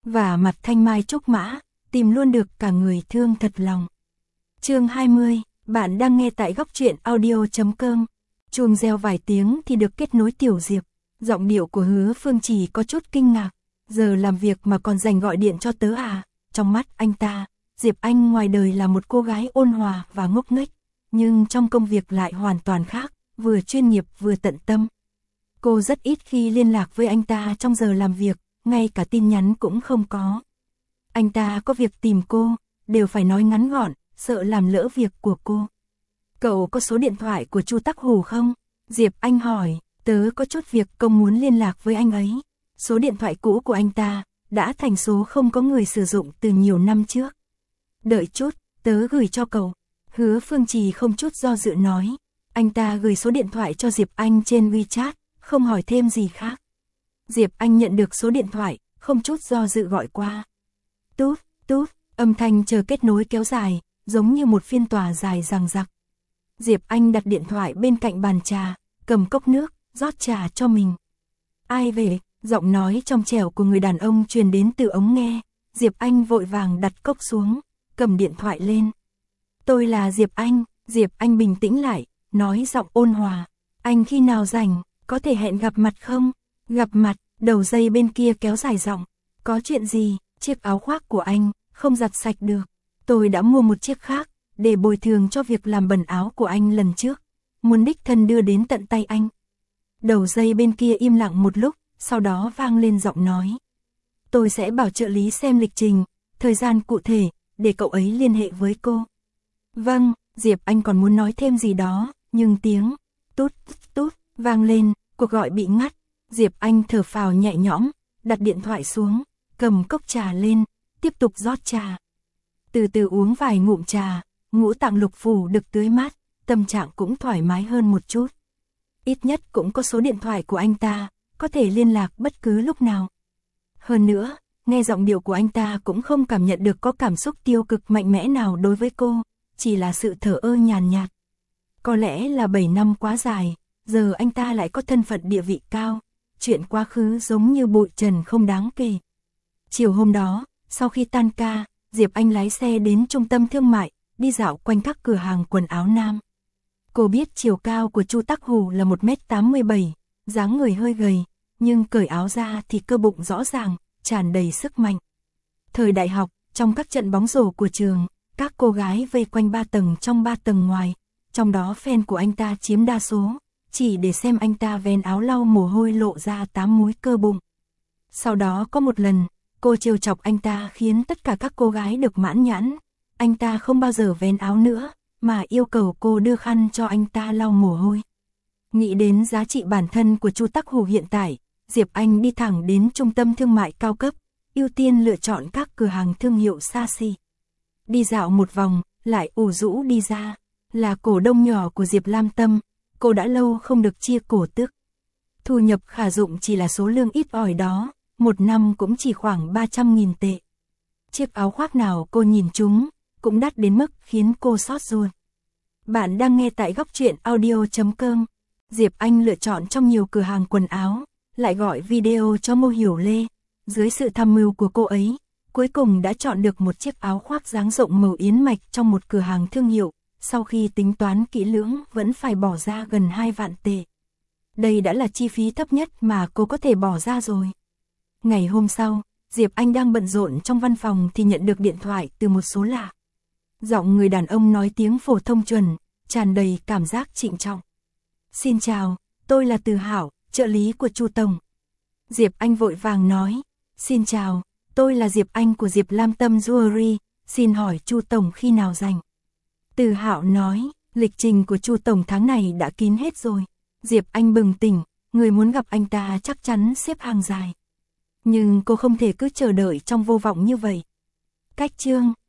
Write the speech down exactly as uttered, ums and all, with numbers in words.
và mặt thanh mai trúc mã, tìm luôn được cả người thương thật lòng. Chương hai mươi, bạn đang nghe tại góc truyện audio chấm com. Chuông reo vài tiếng thì được kết nối Tiểu Diệp. Giọng điệu của Hứa Phương Trì có chút kinh ngạc. Giờ làm việc mà còn dành gọi điện cho tớ à? Trong mắt anh ta, Diệp Anh ngoài đời là một cô gái ôn hòa và ngốc nghếch, nhưng trong công việc lại hoàn toàn khác, vừa chuyên nghiệp vừa tận tâm. Cô rất ít khi liên lạc với anh ta trong giờ làm việc, ngay cả tin nhắn cũng không có. Anh ta có việc tìm cô, đều phải nói ngắn gọn, sợ làm lỡ việc của cô. Cậu có số điện thoại của Chu Tắc Hủ không? Diệp Anh hỏi, tớ có chút việc công muốn liên lạc với anh ấy. Số điện thoại cũ của anh ta đã thành số không có người sử dụng từ nhiều năm trước. Đợi chút, tớ gửi cho cậu. Hứa Phương Trì không chút do dự nói. Anh ta gửi số điện thoại cho Diệp Anh trên WeChat, không hỏi thêm gì khác. Diệp Anh nhận được số điện thoại, không chút do dự gọi qua. Tút, tút, âm thanh chờ kết nối kéo dài, giống như một phiên tòa dài dằng dặc. Diệp Anh đặt điện thoại bên cạnh bàn trà, cầm cốc nước, rót trà cho mình. Ai về? Giọng nói trong trẻo của người đàn ông truyền đến từ ống nghe. Diệp Anh vội vàng đặt cốc xuống, cầm điện thoại lên. Tôi là Diệp Anh. Diệp Anh bình tĩnh lại, nói giọng ôn hòa. Anh khi nào rảnh, có thể hẹn gặp mặt không? Gặp mặt, đầu dây bên kia kéo dài giọng. Có chuyện gì? Chiếc áo khoác của anh không giặt sạch được. Tôi đã mua một chiếc khác, để bồi thường cho việc làm bẩn áo của anh lần trước. Muốn đích thân đưa đến tận tay anh. Đầu dây bên kia im lặng một lúc, sau đó vang lên giọng nói. Tôi sẽ bảo trợ lý xem lịch trình, thời gian cụ thể, để cậu ấy liên hệ với cô. Vâng, Diệp Anh còn muốn nói thêm gì đó, nhưng tiếng tút tút vang lên, cuộc gọi bị ngắt. Diệp Anh thở phào nhẹ nhõm, đặt điện thoại xuống, cầm cốc trà lên, tiếp tục rót trà. Từ từ uống vài ngụm trà, ngũ tạng lục phủ được tưới mát, tâm trạng cũng thoải mái hơn một chút. Ít nhất cũng có số điện thoại của anh ta, có thể liên lạc bất cứ lúc nào. Hơn nữa, nghe giọng điệu của anh ta cũng không cảm nhận được có cảm xúc tiêu cực mạnh mẽ nào đối với cô, chỉ là sự thờ ơ nhàn nhạt. Có lẽ là bảy năm quá dài, giờ anh ta lại có thân phận địa vị cao, chuyện quá khứ giống như bụi trần không đáng kể. Chiều hôm đó, sau khi tan ca, Diệp Anh lái xe đến trung tâm thương mại, đi dạo quanh các cửa hàng quần áo nam. Cô biết chiều cao của Chu Tắc Hủ là một mét tám mươi bảy, dáng người hơi gầy, nhưng cởi áo ra thì cơ bụng rõ ràng, tràn đầy sức mạnh. Thời đại học, trong các trận bóng rổ của trường, các cô gái vây quanh ba tầng trong ba tầng ngoài, trong đó fan của anh ta chiếm đa số, chỉ để xem anh ta vén áo lau mồ hôi lộ ra tám múi cơ bụng. Sau đó có một lần, cô trêu chọc anh ta khiến tất cả các cô gái được mãn nhãn, anh ta không bao giờ vén áo nữa, mà yêu cầu cô đưa khăn cho anh ta lau mồ hôi. Nghĩ đến giá trị bản thân của Chu Tắc Hủ hiện tại, Diệp Anh đi thẳng đến trung tâm thương mại cao cấp, ưu tiên lựa chọn các cửa hàng thương hiệu xa xỉ. Đi dạo một vòng, lại ủ rũ đi ra, là cổ đông nhỏ của Diệp Lam Tâm, cô đã lâu không được chia cổ tức. Thu nhập khả dụng chỉ là số lương ít ỏi đó, một năm cũng chỉ khoảng ba trăm nghìn tệ. Chiếc áo khoác nào cô nhìn chúng, cũng đắt đến mức khiến cô xót ruột. Bạn đang nghe tại góc truyện audio chấm com. Diệp Anh lựa chọn trong nhiều cửa hàng quần áo, lại gọi video cho Ngô Hiểu Lê. Dưới sự tham mưu của cô ấy, cuối cùng đã chọn được một chiếc áo khoác dáng rộng màu yến mạch trong một cửa hàng thương hiệu. Sau khi tính toán kỹ lưỡng vẫn phải bỏ ra gần hai vạn tệ. Đây đã là chi phí thấp nhất mà cô có thể bỏ ra rồi. Ngày hôm sau, Diệp Anh đang bận rộn trong văn phòng thì nhận được điện thoại từ một số lạ. Giọng người đàn ông nói tiếng phổ thông chuẩn, tràn đầy cảm giác trịnh trọng. Xin chào, tôi là Từ Hảo, trợ lý của Chu Tổng. Diệp Anh vội vàng nói, xin chào, tôi là Diệp Anh của Diệp Lam Tâm Jewelry, xin hỏi Chu Tổng khi nào rảnh. Từ Hạo nói, lịch trình của Chu Tổng tháng này đã kín hết rồi. Diệp Anh bừng tỉnh, người muốn gặp anh ta chắc chắn xếp hàng dài. Nhưng cô không thể cứ chờ đợi trong vô vọng như vậy. Cách chương